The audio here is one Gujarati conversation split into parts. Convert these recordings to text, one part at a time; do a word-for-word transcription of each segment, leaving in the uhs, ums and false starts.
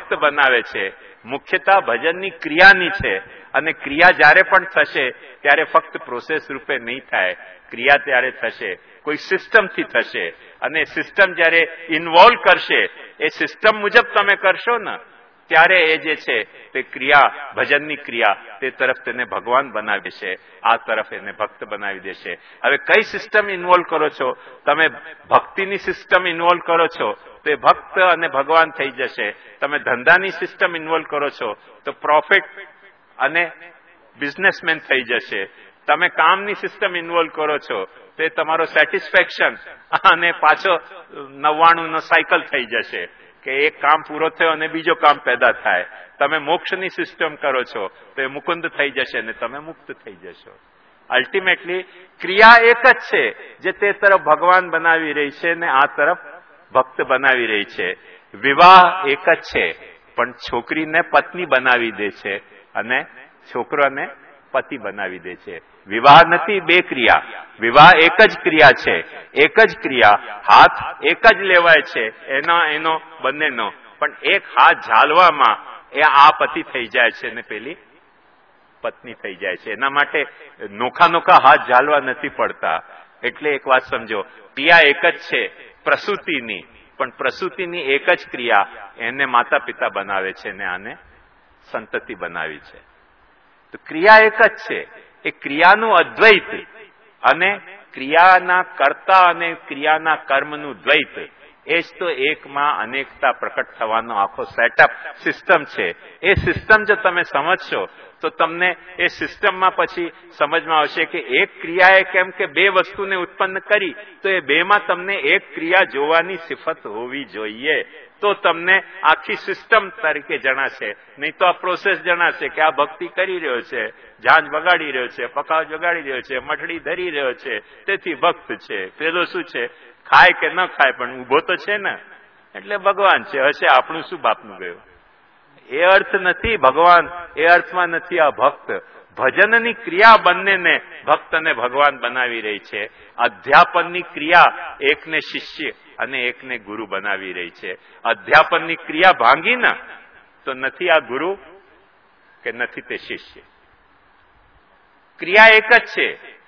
ભક્ત બનાવે છે. મુખ્યતા ભજનની ક્રિયાની છે અને ક્રિયા જ્યારે પણ થશે ત્યારે ફક્ત પ્રોસેસ રૂપે નહીં થાય. ક્રિયા ત્યારે થશે કોઈ સિસ્ટમથી થશે અને સિસ્ટમ જ્યારે ઇન્વોલ્વ કરશે એ સિસ્ટમ મુજબ તમે કરશો ને ત્યારે એ જે છે તે ક્રિયા ભજનની ક્રિયા તે તરફ તેને ભગવાન બનાવી દેશે, આ તરફ એને ભક્ત બનાવી દેશે. હવે કઈ સિસ્ટમ ઇન્વોલ્વ કરો છો? તમે ભક્તિની સિસ્ટમ ઇન્વોલ્વ કરો છો તો એ ભક્ત અને ભગવાન થઈ જશે. તમે ધંધાની સિસ્ટમ ઇન્વોલ્વ કરો છો તો પ્રોફિટ અને બિઝનેસમેન થઈ જશે. તમે કામની સિસ્ટમ ઇન્વોલ્વ કરો છો તો એ તમારો સેટિસ્ફેક્શન અને પાછો નવ્વાણું નો સાયકલ થઈ જશે કે એક કામ પૂરો થયો અને બીજો કામ પેદા થાય. તમે મોક્ષની સિસ્ટમ કરો છો તો એ મુકુંદ થઈ જશે અને તમે મુક્ત થઈ જશો. અલ્ટિમેટલી ક્રિયા એક જ છે જે તે તરફ ભગવાન બનાવી રહી છે ને આ તરફ ભક્ત બનાવી રહી છે. વિવાહ એક જ છે પણ છોકરીને પત્ની બનાવી દે છે અને છોકરાને પતિ બનાવી દે છે. વિવાહ નથી બે ક્રિયા, વિવાહ એક જ ક્રિયા છે. એક જ ક્રિયા, હાથ એક જ લેવાય છે એનો એનો બંનેનો, પણ એક હાથ ઝાલવામાં એ આ પતિ થઈ જાય છે ને પેલી પત્ની થઈ જાય છે. એના માટે નોખા નોખા હાથ ઝાલવા નથી પડતા. એટલે એક વાત સમજો, ક્રિયા એક જ છે પ્રસૂતિની, પણ પ્રસૂતિની એક જ ક્રિયા એને માતા પિતા બનાવે છે ને આને સંતતિ બનાવી છે. તો ક્રિયા એક જ છે. એ ક્રિયાનું અદ્વૈત અને ક્રિયાના કર્તા અને ક્રિયાના કર્મનું દ્વૈત, એ જ તો એકમાં અનેકતા પ્રકટ થવાનો આખો સેટઅપ સિસ્ટમ છે. એ સિસ્ટમ જો તમે સમજશો તો તમને એ સિસ્ટમમાં પછી સમજમાં આવશે કે એક ક્રિયાએ કેમ કે બે વસ્તુને ઉત્પન્ન કરી તો એ બેમાં તમને એક ક્રિયા જોવાની સિફત હોવી જોઈએ. તો તમને આખી સિસ્ટમ તરીકે જણાશે. નહીં તો આ પ્રોસેસ જણાશે કે આ ભક્તિ કરી રહ્યો છે, ઝાંઝ વગાડી રહ્યો છે, પખાવ વગાડી રહ્યો છે, મઠડી ધરી રહ્યો છે, તેથી ભક્ત છે. પેલો શું છે, ખાય કે ન ખાય પણ ઉભો તો છે ને, એટલે ભગવાન છે. હશે આપણું શું બાપનું ગયું? એ અર્થ નથી ભગવાન, એ અર્થમાં નથી આ ભક્ત. ભજનની ક્રિયા બંનેને ભક્ત અને ભગવાન બનાવી રહી છે. અધ્યાપનની ક્રિયા એકને શિષ્ય અને એકને ગુરુ બનાવી રહી છે. અધ્યાપનની ક્રિયા ભાંગી ને તો નથી આ ગુરુ કે નથી તે શિષ્ય. ક્રિયા એક જ છે,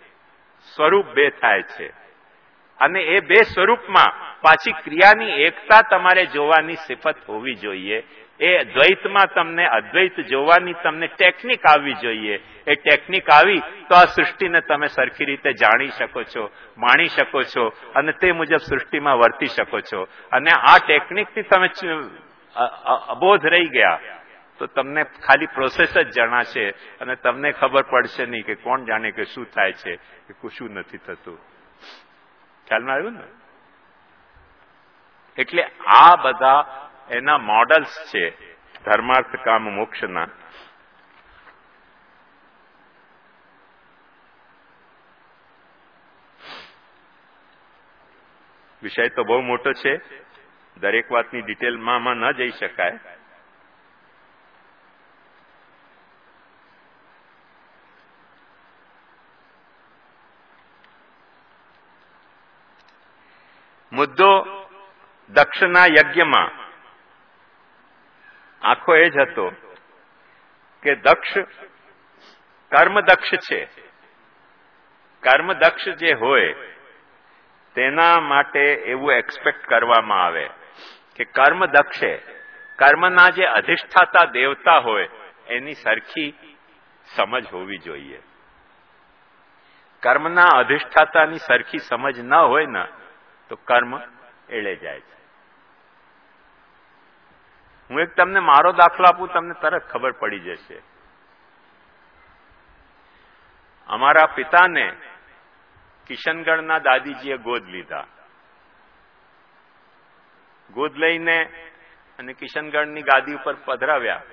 સ્વરૂપ બે થાય છે અને એ બે સ્વરૂપમાં પાછી ક્રિયાની એકતા તમારે જોવાની સિફત હોવી જોઈએ. એ દ્વૈતમાં તમને અદ્વૈત જોવાની તમને ટેકનિક આવવી જોઈએ. એ ટેકનિક આવી તો આ સૃષ્ટિને તમે સરખી રીતે જાણી શકો છો, માણી શકો છો અને તે મુજબ સૃષ્ટિમાં વર્તી શકો છો. અને આ ટેકનિકથી તમે અબોધ રહી ગયા તો તમને ખાલી પ્રોસેસ જ જણાશે અને તમને ખબર પડશે નહીં કે કોણ જાણે કે શું થાય છે કે શું નથી થતું. ખ્યાલમાં આવ્યું ને? એટલે આ બધા એના મોડલ્સ છે ધર્માર્થ કામ મોક્ષના. વિષય તો બહુ મોટો છે, દરેક વાતની ડિટેલમાં ન જઈ શકાય. મુદ્દો દક્ષના યજ્ઞમાં આખો એ જ હતો કે દક્ષ કર્મદક્ષ છે. કર્મદક્ષ જે હોય તેના માટે એવું એક્સપેક્ટ કરવામાં આવે કે કર્મદક્ષે કર્મના જે અધિષ્ઠાતા દેવતા હોય એની સરખી સમજ હોવી જોઈએ. કર્મના અધિષ્ઠાતાની સરખી સમજ ન હોય ને તો કર્મ એળે જાય છે. હું એક તમને મારો દાખલો આપું, તમને તરત ખબર પડી જશે. અમારા પિતાને કિશનગઢના દાદીજીએ ગોદ લીધા. ગોદ લઈને અને કિશનગઢની ગાદી ઉપર પધરાવ્યા.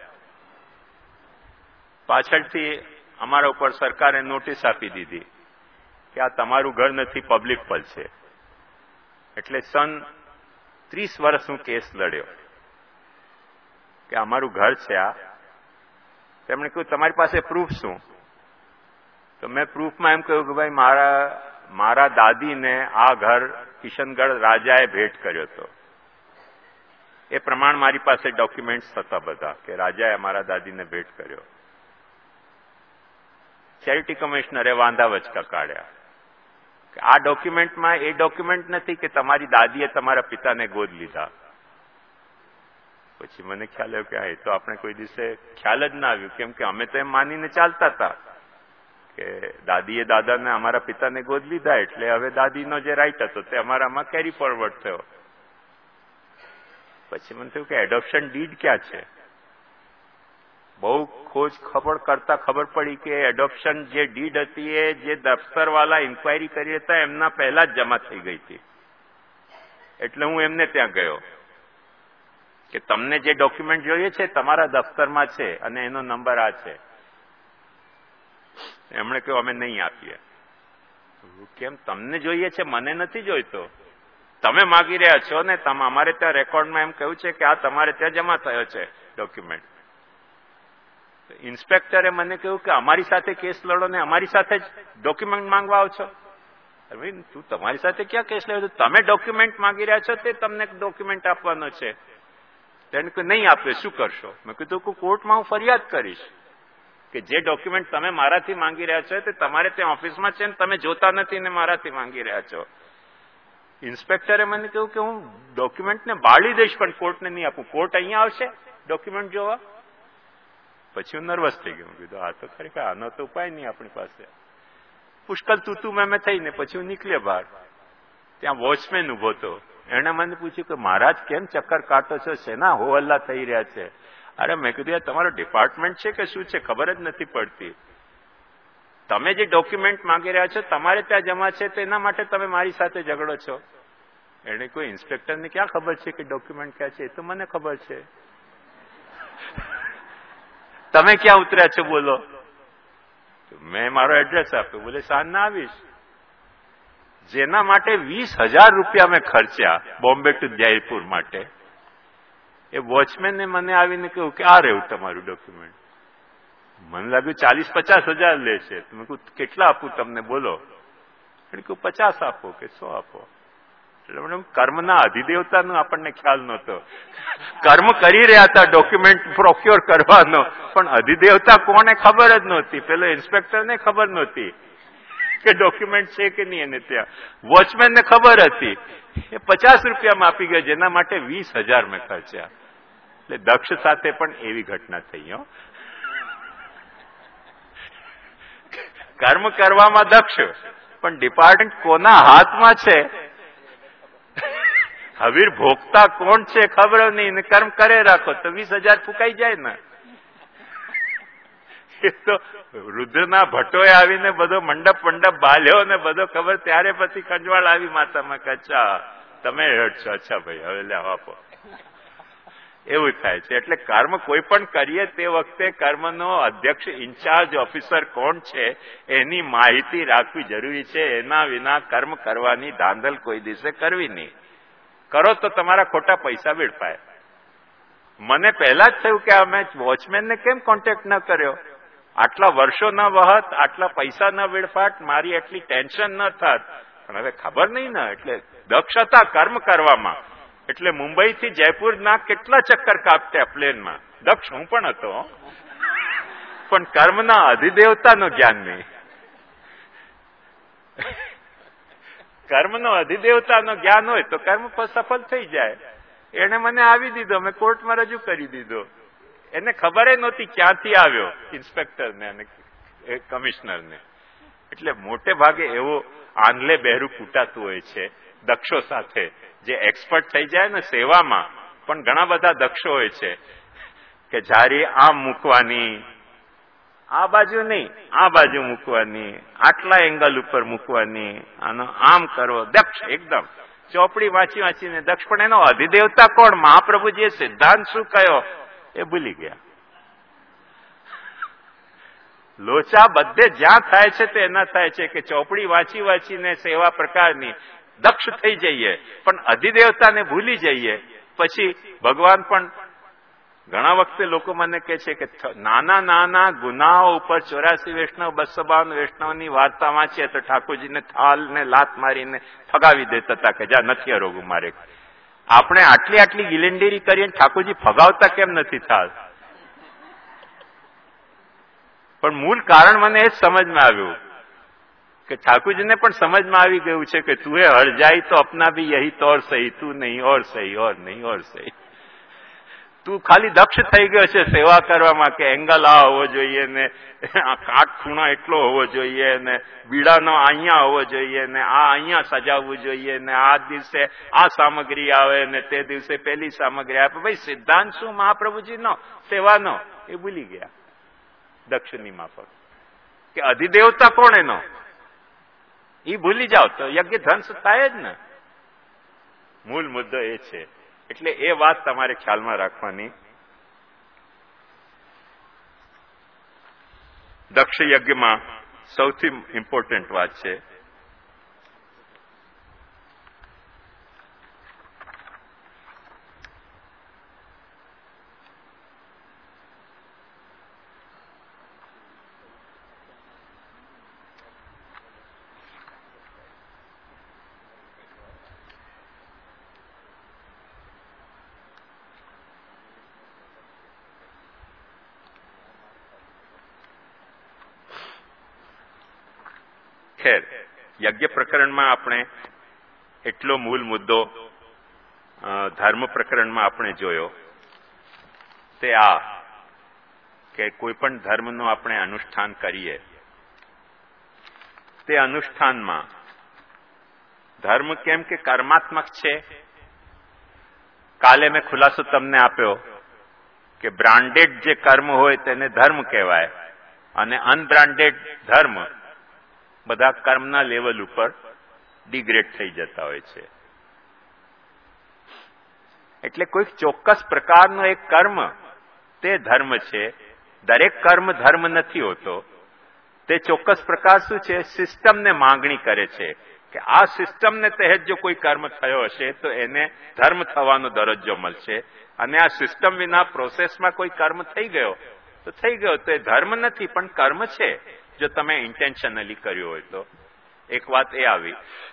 પાછળથી અમારા ઉપર સરકારે નોટિસ આપી દીધી કે આ તમારું ઘર નથી, પબ્લિક પલ છે. એટલે સન ત્રીસ વર્ષ હું કેસ લડ્યો કે અમારું ઘર છે આ. તેમણે કહ્યું તમારી પાસે પ્રૂફ શું? તો મેં પ્રૂફમાં એમ કહ્યું કે ભાઈ મારા મારા દાદીને આ ઘર કિશનગઢ રાજાએ ભેટ કર્યો હતો. એ પ્રમાણ મારી પાસે ડોક્યુમેન્ટ્સ હતા બધા કે રાજાએ અમારા દાદીને ભેટ કર્યો. ચેરિટી કમિશનરે વાંધા વચકા કાઢ્યા કે આ ડોક્યુમેન્ટમાં એ ડોક્યુમેન્ટ નથી કે તમારી દાદીએ તમારા પિતાને ગોદ લીધા. પછી મને ખ્યાલ આવ્યો કે હા, એ તો આપણે કોઈ દિવસે ખ્યાલ જ ના આવ્યું, કેમ કે અમે તો એમ માનીને ચાલતા હતા કે દાદીએ દાદાને અમારા પિતાને ગોદ લીધા એટલે હવે દાદીનો જે રાઈટ હતો તે અમારામાં કેરી ફોરવર્ડ થયો. પછી મને થયું કે એડોપ્શન ડીડ ક્યાં છે. બહુ ખોજ ખબર કરતા ખબર પડી કે એડોપ્શન જે ડીડ હતી એ જે દફતરવાળા ઇન્ક્વાયરી કરી હતા એમના પહેલા જ જમા થઈ ગઈ હતી. એટલે હું એમને ત્યાં ગયો કે તમને જે ડોક્યુમેન્ટ જોઈએ છે તમારા દફતરમાં છે અને એનો નંબર આ છે. એમણે કહ્યું અમે નહીં આપીએ. કેમ? તમને જોઈએ છે, મને નથી જોઈતો. તમે માગી રહ્યા છો ને, તમે અમારે ત્યાં રેકોર્ડમાં એમ કહ્યું છે કે આ તમારે ત્યાં જમા થયો છે ડોક્યુમેન્ટ. ઇન્સ્પેક્ટરે મને કહ્યું કે અમારી સાથે કેસ લડો ને અમારી સાથે જ ડોક્યુમેન્ટ માંગવા આવ છો. તું તમારી સાથે ક્યાં કેસ લેવો? તમે ડોક્યુમેન્ટ માંગી રહ્યા છો તે તમને ડોક્યુમેન્ટ આપવાનો છે. તેને કોઈ નહીં આપે શું કરશો? મેં કીધું કે કોર્ટમાં હું ફરિયાદ કરીશ કે જે ડોક્યુમેન્ટ તમે મારાથી માંગી રહ્યા છો તે તમારે ત્યાં ઓફિસમાં છે ને તમે જોતા નથી ને મારાથી માંગી રહ્યા છો. ઇન્સ્પેક્ટરે મને કહ્યું કે હું ડોક્યુમેન્ટને બાળી દઈશ પણ કોર્ટને નહીં આપું. કોર્ટ અહીંયા આવશે ડોક્યુમેન્ટ જોવા. પછી હું નર્વસ થઈ ગયો. કીધું આ તો ખરેખર આનો તો ઉપાય નહીં આપણી પાસે. પુષ્કળ તૂતું મેં થઈને પછી હું નીકળ્યો બહાર. ત્યાં વોચમેન ઉભો હતો. એણે મને પૂછ્યું કે મહારાજ કેમ ચક્કર કાઢો છો, શેના હો હલ્લા થઈ રહ્યા છે? અરે મેં કીધું યાર તમારો ડિપાર્ટમેન્ટ છે કે શું છે ખબર જ નથી પડતી. તમે જે ડોક્યુમેન્ટ માંગી રહ્યા છો તમારે ત્યાં જમા છે તેના માટે તમે મારી સાથે ઝઘડો છો. એને કોઈ ઇન્સ્પેક્ટરને ક્યાં ખબર છે કે ડોક્યુમેન્ટ ક્યાં છે? એ તો મને ખબર છે. તમે ક્યાં ઉતર્યા છો બોલો? મેં મારો એડ્રેસ આપ્યો. બોલે સાંજના આવીશ. જેના માટે વીસ હજાર રૂપિયા મેં ખર્ચ્યા બોમ્બે ટુ જયપુર માટે, એ વોચમેને મને આવીને કહ્યું કે આ રહ્યું તમારું ડોક્યુમેન્ટ. મને લાગ્યું ચાલીસ પચાસ હજાર લે છે. તમે કહું કેટલા આપું તમને બોલો? એટલે કહું પચાસ આપો કે સો આપો. એટલે મને કર્મના અધિદેવતાનો આપણને ખ્યાલ નહોતો. કર્મ કરી રહ્યા હતા ડોક્યુમેન્ટ પ્રોક્યોર કરવાનો, પણ અધિદેવતા કોને ખબર જ નહોતી. પેલો ઇન્સ્પેક્ટરને ખબર નહોતી કે ડોક્યુમેન્ટ છે કે નહીં. એને ત્યાં વોચમેનને ખબર હતી. એ પચાસ રૂપિયામાં આપી ગયો જેના માટે વીસ હજાર મેં ખર્ચ્યા. એટલે દક્ષ સાથે પણ એવી ઘટના થઈ. હો, કર્મ કરવામાં દક્ષ, પણ ડિપાર્ટમેન્ટ કોના હાથમાં છે, હવીર ભોગતા કોણ છે ખબર નહીં, ને કર્મ કરે રાખો તો વીસ હજાર ફૂંકાઈ જાય ને. એ તો રુદ્રના ભટ્ટોએ આવીને બધો મંડપ મંડપ બાલ્યો ને બધો ખબર, ત્યારે પછી ખંજવાળ આવી માતામાં કે અચ્છા તમે હેડ છો, અચ્છા ભાઈ હવે લે આપો. એવું થાય છે. એટલે કર્મ કોઈ પણ કરીએ તે વખતે કર્મનો અધ્યક્ષ ઇન્ચાર્જ ઓફિસર કોણ છે એની માહિતી રાખવી જરૂરી છે. એના વિના કર્મ કરવાની ધાંધલ કોઈ દિવસે કરવી નહીં. કરો તો તમારા ખોટા પૈસા વેડફાય. મને પહેલા જ થયું કે અમે વોચમેનને કેમ કોન્ટેક્ટ ન કર્યો. આટલા વર્ષો ન વહત, આટલા પૈસા ન વેડફાટ, મારી એટલી ટેન્શન ન થાત. પણ હવે ખબર નહીં ને, એટલે દક્ષ હતા કર્મ કરવામાં. એટલે મુંબઈથી જયપુરના કેટલા ચક્કર કાપતા પ્લેનમાં. દક્ષ હું પણ હતો, પણ કર્મના અધિદેવતાનું જ્ઞાન નહીં. કર્મનો અધિદેવતાનો જ્ઞાન હોય તો કર્મ સફળ થઈ જાય. એને મને આવી દીધો, મેં કોર્ટમાં રજૂ કરી દીધો. એને ખબર નહોતી ક્યાંથી આવ્યો ઇન્સ્પેક્ટરને અને કમિશનરને. એટલે મોટે ભાગે એવો આંધલે બહેરું કૂટાતું હોય છે દક્ષો સાથે. જે એક્સપર્ટ થઈ જાય ને સેવામાં, પણ ઘણા બધા દક્ષો હોય છે કે જારી આમ મૂકવાની, આ બાજુ નહીં આ બાજુ મૂકવાની, આટલા એંગલ ઉપર મૂકવાની, આનો આમ કરવો. દક્ષ એકદમ ચોપડી વાંચી વાંચીને દક્ષ. પણ એનો અધિદેવતા કોણ? મહાપ્રભુજીએ સિદ્ધાંત શું કયો એ ભૂલી ગયા. લોચા બધે જ્યાં થાય છે તે એના થાય છે કે ચોપડી વાંચી વાંચીને સેવા પ્રકારની દક્ષ થઈ જઈએ, પણ અધિદેવતાને ભૂલી જઈએ. પછી ભગવાન પણ ઘણા વખતે લોકો મને કહે છે કે નાના નાના ગુનાઓ ઉપર ચોરાસી વૈષ્ણવ બસો બાવન વૈષ્ણવની વાર્તા વાંચીએ તો ઠાકોરજીને થાલ ને લાત મારીને ફગાવી દેતા હતા કે જા નથી રોગું મારે. આપણે આટલી આટલી ગિલેન્ડેરી કરીએ ઠાકોરજી ફગાવતા કેમ નથી થતા? પણ મૂળ કારણ મને એ જ સમજમાં આવ્યું કે ઠાકોરજીને પણ સમજમાં આવી ગયું છે કે તું એ હળજાઈ તો અપના ભી યહી તોર સહી, તું નહીં ઓર સહી, ઓર નહીં ઓર સહી. તું ખાલી દક્ષ થઈ ગયો છે સેવા કરવામાં કે એંગલ આ હોવો જોઈએ ને કાટ ખૂણો એટલો હોવો જોઈએ ને બીડાનો અહીંયા હોવો જોઈએ ને આ અહીંયા સજાવવું જોઈએ ને આ દિવસે આ સામગ્રી આવે ને તે દિવસે પેલી સામગ્રી આવે. ભાઈ સિદ્ધાંત શું મહાપ્રભુજીનો સેવાનો એ ભૂલી ગયા દક્ષની માફક. કે અધિદેવતા કોણ એનો એ ભૂલી જાઓ તો યજ્ઞ ધ્વંસ થાય જ ને. મૂળ મુદ્દો એ છે. એટલે એ વાત તમારે ખ્યાલમાં રાખવાની. દક્ષ યજ્ઞમાં સૌથી ઇમ્પોર્ટન્ટ વાત છે ખેર યજ્ઞ પ્રકરણમાં આપણે એટલો મૂળ મુદ્દો ધર્મ પ્રકરણમાં આપણે જોયો તે આ કે કોઈ પણ ધર્મનું આપણે અનુષ્ઠાન કરીએ તે અનુષ્ઠાનમાં ધર્મ કેમ કે કર્માત્મક છે. કાલે મેં ખુલાસો તમને આપ્યો કે બ્રાન્ડેડ જે કર્મ હોય તેને ધર્મ કહેવાય અને અનબ્રાન્ડેડ ધર્મ બધા કર્મના લેવલ ઉપર ડિગ્રેડ થઈ જતા હોય છે. એટલે કોઈક ચોક્કસ પ્રકારનો એક કર્મ તે ધર્મ છે. દરેક કર્મ ધર્મ નથી હોતો. તે ચોક્કસ પ્રકાર શું છે? સિસ્ટમને માંગણી કરે છે કે આ સિસ્ટમને તહેત જો કોઈ કર્મ થયો હશે તો એને ધર્મ થવાનો દરજ્જો મળશે અને આ સિસ્ટમ વિના પ્રોસેસમાં કોઈ કર્મ થઈ ગયો તો થઈ ગયો. તો એ ધર્મ નથી પણ કર્મ છે જો તમે ઇન્ટેન્શનલી કર્યું હોય તો. એક વાત એ આવી.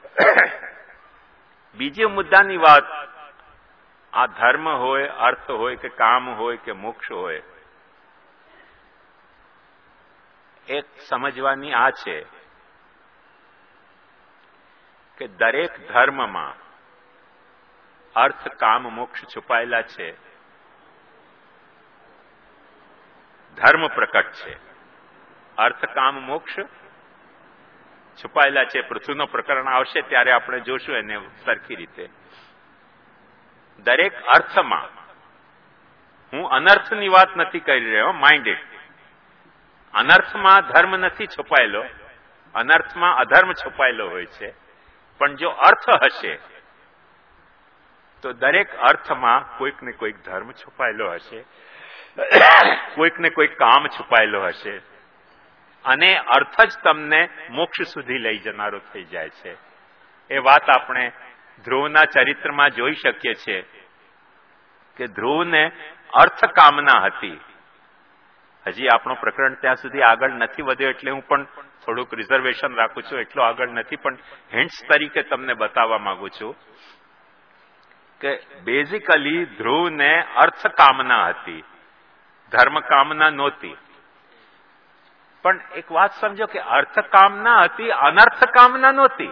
બીજી મુદ્દાની વાત, આ ધર્મ હોય, અર્થ હોય કે કામ હોય કે મોક્ષ હોય, એક સમજવાની આ છે કે દરેક ધર્મમાં અર્થ કામ મોક્ષ છુપાયેલા છે. ધર્મ પ્રકટ છે, અર્થ કામ મોક્ષ છુપાયેલા છે. પૃથ્વીનો પ્રકરણ આવશે ત્યારે આપણે જોશું એને સરખી રીતે. દરેક અર્થમાં, હું અનર્થની વાત નથી કરી રહ્યો, માઇન્ડેડ. અનર્થમાં ધર્મ નથી છુપાયેલો, અનર્થમાં અધર્મ છુપાયેલો હોય છે. પણ જો અર્થ હશે તો દરેક અર્થમાં કોઈક ને કોઈક ધર્મ છુપાયેલો હશે, કોઈક ને કોઈક કામ છુપાયેલો હશે અને અર્થ જ તમને મોક્ષ સુધી લઈ જનારો થઈ જાય છે. એ વાત આપણે ધ્રુવના ચરિત્રમાં જોઈ શકીએ છીએ કે ધ્રુવને અર્થ કામના હતી. હજી આપણો પ્રકરણ ત્યાં સુધી આગળ નથી વધ્યો એટલે હું પણ થોડુંક રિઝર્વેશન રાખું છું. એટલો આગળ નથી પણ હિન્ટ્સ તરીકે તમને બતાવવા માંગુ છું કે બેઝિકલી ધ્રુવને અર્થ કામના હતી, ધર્મ કામના નહોતી. પણ એક વાત સમજો કે અર્થ કામના હતી, અનર્થ કામના નહોતી.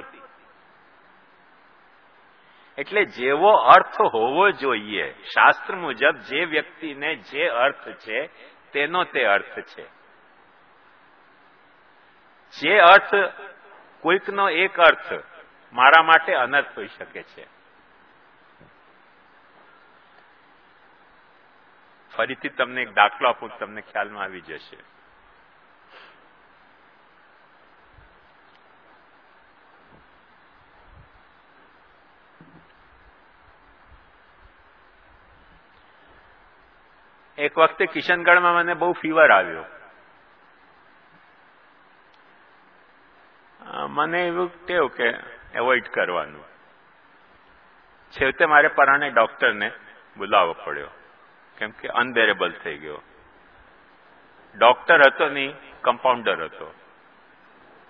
એટલે જેવો અર્થ હોવો જોઈએ શાસ્ત્ર મુજબ, જે વ્યક્તિને જે અર્થ છે તેનો તે અર્થ છે. જે અર્થ, કોઈકનો એક અર્થ મારા માટે અનર્થ હોઈ શકે છે. ફરીથી તમને એક દાખલો આપું, તમને ખ્યાલમાં આવી જશે. એક વખતે કિશનગઢમાં મને બહુ ફીવર આવ્યો. મને એવું ટેવ કે એવોઇડ કરવાનું. છેવટે મારે પરાણે ડોક્ટરને બોલાવવો પડ્યો કેમ કે અનબેરેબલ થઈ ગયો. ડોક્ટર હતો નહીં, કમ્પાઉન્ડર હતો.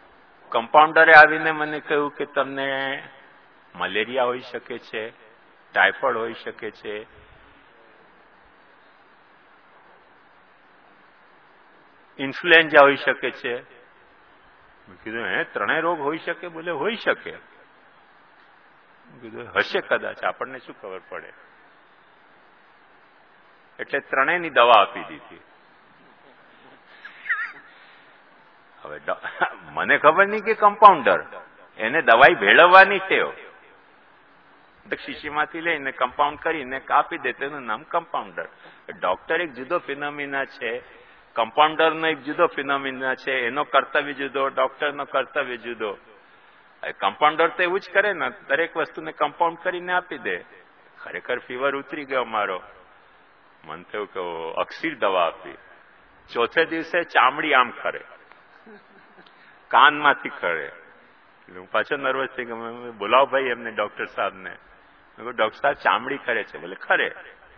કમ્પાઉન્ડરે આવીને મને કહ્યું કે તમને મલેરિયા હોઈ શકે છે, ટાઇફોઇડ હોઈ શકે છે, ઇન્ફ્લુએન્ઝા હોઈ શકે છે. મેં કીધું હે ત્રણેય રોગ હોઈ શકે? બોલે હોઈ શકે. કીધું હશે કદાચ, આપણને શું ખબર પડે. એટલે ત્રણેયની દવા આપી દીધી. હવે મને ખબર નહીં કે કમ્પાઉન્ડર એને દવાઈ ભેળવવાની ટેવ, શીશીમાંથી લઈને કમ્પાઉન્ડ કરીને આપી દે તેનું નામ કમ્પાઉન્ડર. ડોક્ટર એક જુદો ફિનોમિના છે, કમ્પાઉન્ડરનો એક જુદો ફિનોમિના છે, એનો કર્તવ્ય જુદો, ડોક્ટરનો કર્તવ્ય જુદો. કમ્પાઉન્ડર તો એવું જ કરે ને, દરેક વસ્તુને કમ્પાઉન્ડ કરીને આપી દે. ખરેખર ફીવર ઉતરી ગયો મારો. મન થયું કે અક્ષીર દવા આપી. ચોથે દિવસે ચામડી આમ ખરે, કાનમાંથી ખરે. હું પાછો નર્વસ થઈ ગયો. બોલાવો ભાઈ એમને, ડોક્ટર સાહેબને. ડોક્ટર સાહેબ ચામડી ખરે છે? બોલે ખરે.